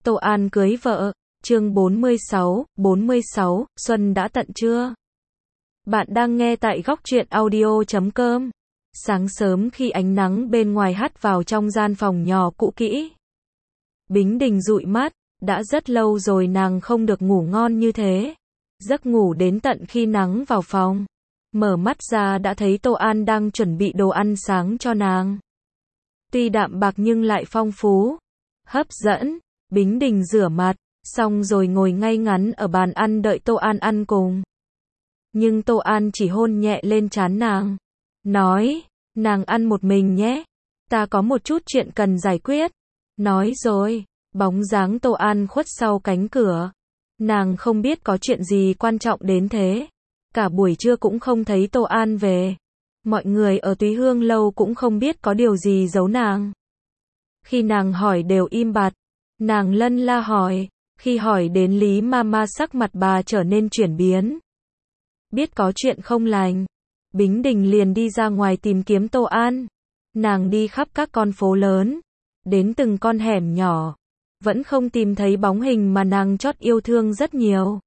Tô An cưới vợ, chương 46, Xuân đã tận chưa? Bạn đang nghe tại góc truyện audio.com. Sáng sớm khi ánh nắng bên ngoài hắt vào trong gian phòng nhỏ cũ kỹ. Bính Đình dụi mắt, đã rất lâu rồi nàng không được ngủ ngon như thế. Giấc ngủ đến tận khi nắng vào phòng. Mở mắt ra đã thấy Tô An đang chuẩn bị đồ ăn sáng cho nàng. Tuy đạm bạc nhưng lại phong phú, hấp dẫn. Bính Đình rửa mặt, xong rồi ngồi ngay ngắn ở bàn ăn đợi Tô An ăn cùng. Nhưng Tô An chỉ hôn nhẹ lên trán nàng. Nói, nàng ăn một mình nhé. Ta có một chút chuyện cần giải quyết. Nói rồi, bóng dáng Tô An khuất sau cánh cửa. Nàng không biết có chuyện gì quan trọng đến thế. Cả buổi trưa cũng không thấy Tô An về. Mọi người ở Túy Hương lâu cũng không biết có điều gì giấu nàng. Khi nàng hỏi đều im bặt. Nàng lân la hỏi, khi hỏi đến Lý Mama sắc mặt bà trở nên chuyển biến. Biết có chuyện không lành, Bính Đình liền đi ra ngoài tìm kiếm Tô An. Nàng đi khắp các con phố lớn, đến từng con hẻm nhỏ, vẫn không tìm thấy bóng hình mà nàng chót yêu thương rất nhiều.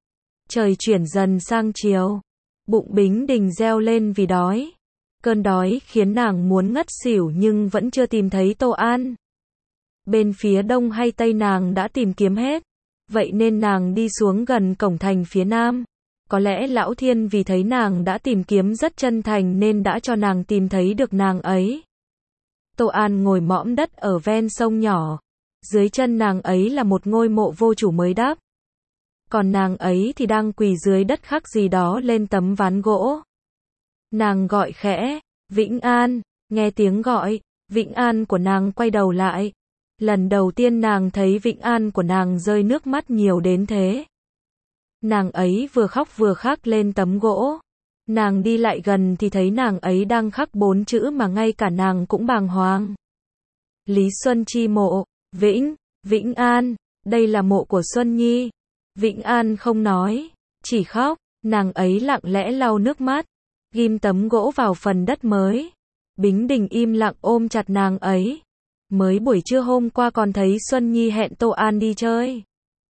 Trời chuyển dần sang chiều, bụng Bính Đình reo lên vì đói. Cơn đói khiến nàng muốn ngất xỉu nhưng vẫn chưa tìm thấy Tô An. Bên phía đông hay tây nàng đã tìm kiếm hết, vậy nên nàng đi xuống gần cổng thành phía nam. Có lẽ Lão Thiên vì thấy nàng đã tìm kiếm rất chân thành nên đã cho nàng tìm thấy được nàng ấy. Tô An ngồi mõm đất ở ven sông nhỏ, dưới chân nàng ấy là một ngôi mộ vô chủ mới đắp. Còn nàng ấy thì đang quỳ dưới đất khắc gì đó lên tấm ván gỗ. Nàng gọi khẽ, Vĩnh An, nghe tiếng gọi, Vĩnh An của nàng quay đầu lại. Lần đầu tiên nàng thấy Vĩnh An của nàng rơi nước mắt nhiều đến thế. Nàng ấy vừa khóc vừa khắc lên tấm gỗ. Nàng đi lại gần thì thấy nàng ấy đang khắc 4 chữ mà ngay cả nàng cũng bàng hoàng. Lý Xuân Chi mộ, Vĩnh An, đây là mộ của Xuân Nhi. Vĩnh An không nói, chỉ khóc, nàng ấy lặng lẽ lau nước mắt, ghim tấm gỗ vào phần đất mới. Bính Đình im lặng ôm chặt nàng ấy. Mới buổi trưa hôm qua còn thấy Xuân Nhi hẹn Tô An đi chơi.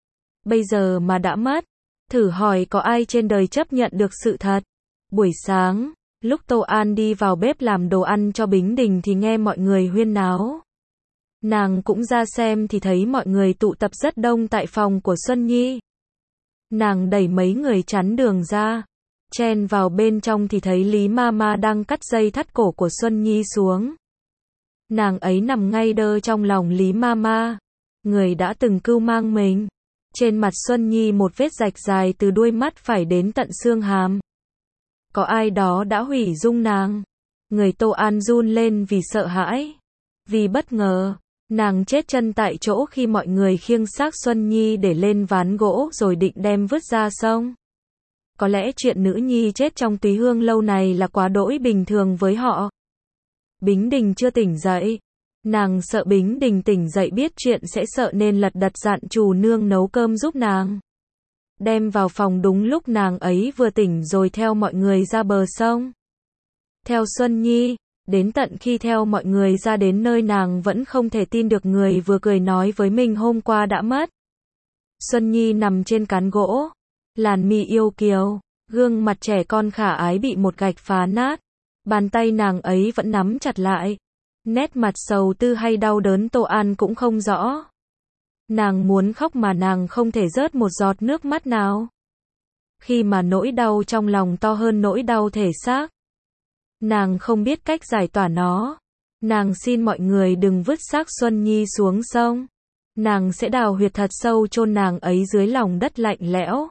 Bây giờ mà đã mất, thử hỏi có ai trên đời chấp nhận được sự thật. Buổi sáng, lúc Tô An đi vào bếp làm đồ ăn cho Bính Đình thì nghe mọi người huyên náo. Nàng cũng ra xem thì thấy mọi người tụ tập rất đông tại phòng của Xuân Nhi. Nàng đẩy mấy người chắn đường ra, chen vào bên trong thì thấy Lý Mama đang cắt dây thắt cổ của Xuân Nhi xuống. Nàng ấy nằm ngay đơ trong lòng Lý Mama, người đã từng cưu mang mình. Trên mặt Xuân Nhi một vết rạch dài từ đuôi mắt phải đến tận xương hàm. Có ai đó đã hủy dung nàng. Người Tô An run lên vì sợ hãi. Vì bất ngờ, nàng chết chân tại chỗ khi mọi người khiêng xác Xuân Nhi để lên ván gỗ rồi định đem vứt ra sông. Có lẽ chuyện nữ nhi chết trong Túy Hương lâu này là quá đỗi bình thường với họ. Bính Đình chưa tỉnh dậy. Nàng sợ Bính Đình tỉnh dậy biết chuyện sẽ sợ nên lật đật dặn chủ nương nấu cơm giúp nàng. Đem vào phòng đúng lúc nàng ấy vừa tỉnh rồi theo mọi người ra bờ sông. Theo Xuân Nhi, đến tận khi theo mọi người ra đến nơi nàng vẫn không thể tin được người vừa cười nói với mình hôm qua đã mất. Xuân Nhi nằm trên cán gỗ, làn mi yêu kiều, gương mặt trẻ con khả ái bị một gạch phá nát. Bàn tay nàng ấy vẫn nắm chặt lại. Nét mặt sầu tư hay đau đớn Tô An cũng không rõ. Nàng muốn khóc mà nàng không thể rớt một giọt nước mắt nào. Khi mà nỗi đau trong lòng to hơn nỗi đau thể xác. Nàng không biết cách giải tỏa nó. Nàng xin mọi người đừng vứt xác Xuân Nhi xuống sông. Nàng sẽ đào huyệt thật sâu chôn nàng ấy dưới lòng đất lạnh lẽo.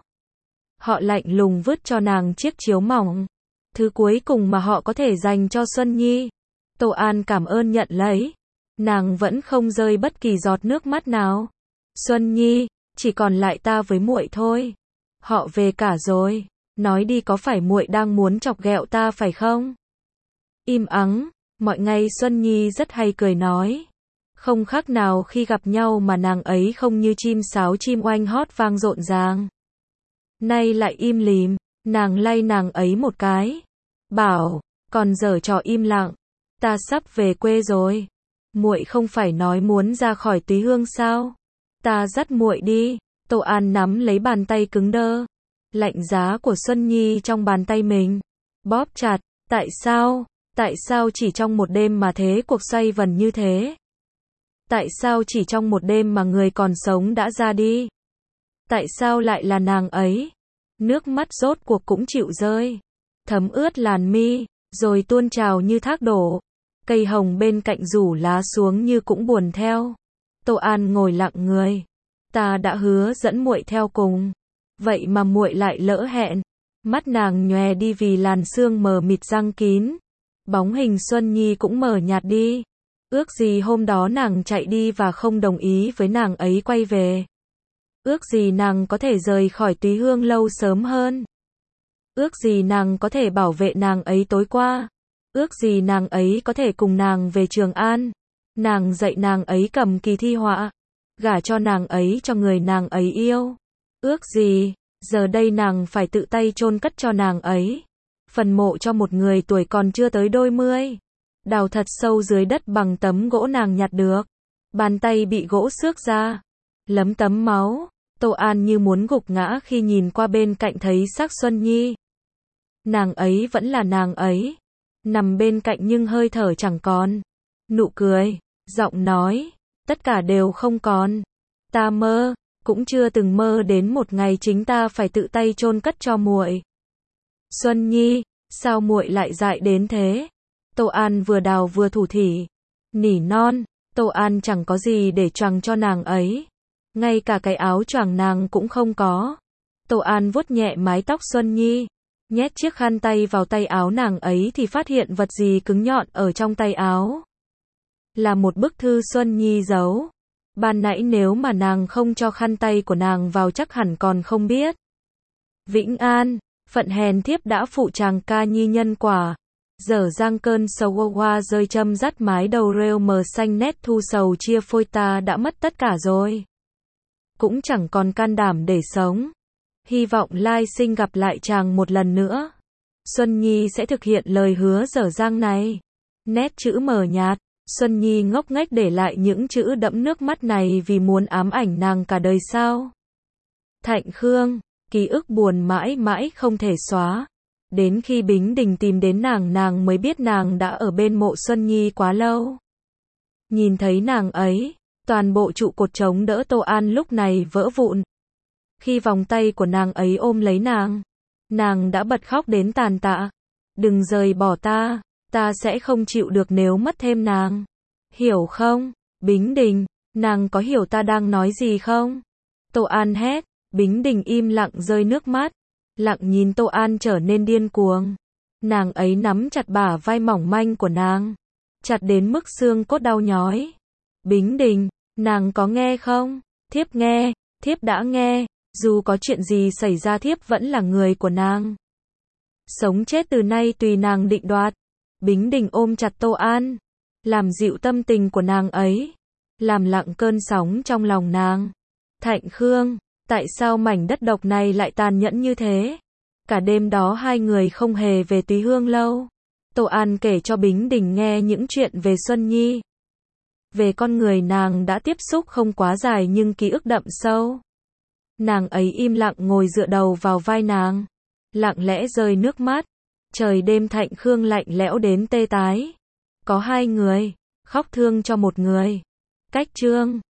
Họ lạnh lùng vứt cho nàng chiếc chiếu mỏng. Thứ cuối cùng mà họ có thể dành cho Xuân Nhi. Tô An cảm ơn nhận lấy. Nàng vẫn không rơi bất kỳ giọt nước mắt nào. Xuân Nhi, chỉ còn lại ta với muội thôi. Họ về cả rồi. Nói đi có phải muội đang muốn chọc ghẹo ta phải không? Im ắng, mọi ngày Xuân Nhi rất hay cười nói. Không khác nào khi gặp nhau mà nàng ấy không như chim sáo chim oanh hót vang rộn ràng. Nay lại im lìm, nàng lay nàng ấy một cái. Bảo, còn giở trò im lặng. Ta sắp về quê rồi. Muội không phải nói muốn ra khỏi Túy Hương sao? Ta dắt muội đi. Tô An nắm lấy bàn tay cứng đơ, lạnh giá của Xuân Nhi trong bàn tay mình, bóp chặt. Tại sao? Tại sao chỉ trong một đêm mà thế cuộc xoay vần như thế? Tại sao chỉ trong một đêm mà người còn sống đã ra đi? Tại sao lại là nàng ấy? Nước mắt rốt cuộc cũng chịu rơi, thấm ướt làn mi, rồi tuôn trào như thác đổ. Cây hồng bên cạnh rủ lá xuống như cũng buồn theo. Tô An ngồi lặng người. Ta đã hứa dẫn muội theo cùng, vậy mà muội lại lỡ hẹn. Mắt nàng nhòe đi vì làn sương mờ mịt giăng kín. Bóng hình Xuân Nhi cũng mờ nhạt đi. Ước gì hôm đó nàng chạy đi và không đồng ý với nàng ấy quay về. Ước gì nàng có thể rời khỏi Túy Hương lâu sớm hơn. Ước gì nàng có thể bảo vệ nàng ấy tối qua. Ước gì nàng ấy có thể cùng nàng về Trường An. Nàng dạy nàng ấy cầm kỳ thi họa, gả cho nàng ấy cho người nàng ấy yêu. Ước gì, giờ đây nàng phải tự tay chôn cất cho nàng ấy phần mộ cho một người tuổi còn chưa tới đôi mươi. Đào thật sâu dưới đất bằng tấm gỗ nàng nhặt được. Bàn tay bị gỗ xước ra, lấm tấm máu. Tô An như muốn gục ngã khi nhìn qua bên cạnh thấy xác Xuân Nhi. Nàng ấy vẫn là nàng ấy, nằm bên cạnh nhưng hơi thở chẳng còn. Nụ cười, giọng nói, tất cả đều không còn. Ta mơ, cũng chưa từng mơ đến một ngày chính ta phải tự tay chôn cất cho muội. Xuân Nhi, sao muội lại dại đến thế? Tô An vừa đào vừa thủ thỉ, nỉ non. Tô An chẳng có gì để choàng cho nàng ấy, ngay cả cái áo choàng nàng cũng không có. Tô An vuốt nhẹ mái tóc Xuân Nhi, nhét chiếc khăn tay vào tay áo nàng ấy thì phát hiện vật gì cứng nhọn ở trong tay áo. Là một bức thư Xuân Nhi giấu. Ban nãy nếu mà nàng không cho khăn tay của nàng vào chắc hẳn còn không biết. Vĩnh An, phận hèn thiếp đã phụ chàng ca nhi nhân quả. Dở dang cơn sầu hoa rơi châm dắt mái đầu rêu mờ xanh nét thu sầu chia phôi ta đã mất tất cả rồi. Cũng chẳng còn can đảm để sống. Hy vọng lai sinh gặp lại chàng một lần nữa. Xuân Nhi sẽ thực hiện lời hứa dở dang này. Nét chữ mờ nhạt. Xuân Nhi ngốc nghếch để lại những chữ đẫm nước mắt này vì muốn ám ảnh nàng cả đời sao. Thạnh Khương, ký ức buồn mãi mãi không thể xóa. Đến khi Bính Đình tìm đến nàng mới biết nàng đã ở bên mộ Xuân Nhi quá lâu. Nhìn thấy nàng ấy, toàn bộ trụ cột chống đỡ Tô An lúc này vỡ vụn. Khi vòng tay của nàng ấy ôm lấy nàng đã bật khóc đến tàn tạ. Đừng rời bỏ ta. Ta sẽ không chịu được nếu mất thêm nàng. Hiểu không? Bính Đình, nàng có hiểu ta đang nói gì không? Tô An hét. Bính Đình im lặng rơi nước mắt. Lặng nhìn Tô An trở nên điên cuồng. Nàng ấy nắm chặt bả vai mỏng manh của nàng, chặt đến mức xương cốt đau nhói. Bính Đình, nàng có nghe không? Thiếp nghe, thiếp đã nghe. Dù có chuyện gì xảy ra thiếp vẫn là người của nàng. Sống chết từ nay tùy nàng định đoạt. Bính Đình ôm chặt Tô An, làm dịu tâm tình của nàng ấy, làm lặng cơn sóng trong lòng nàng. Thạnh Khương, tại sao mảnh đất độc này lại tàn nhẫn như thế? Cả đêm đó hai người không hề về Túy Hương lâu. Tô An kể cho Bính Đình nghe những chuyện về Xuân Nhi. Về con người nàng đã tiếp xúc không quá dài nhưng ký ức đậm sâu. Nàng ấy im lặng ngồi dựa đầu vào vai nàng, lặng lẽ rơi nước mắt. Trời đêm Thạnh Khương lạnh lẽo đến tê tái. Có hai người, khóc thương cho một người. Cách chương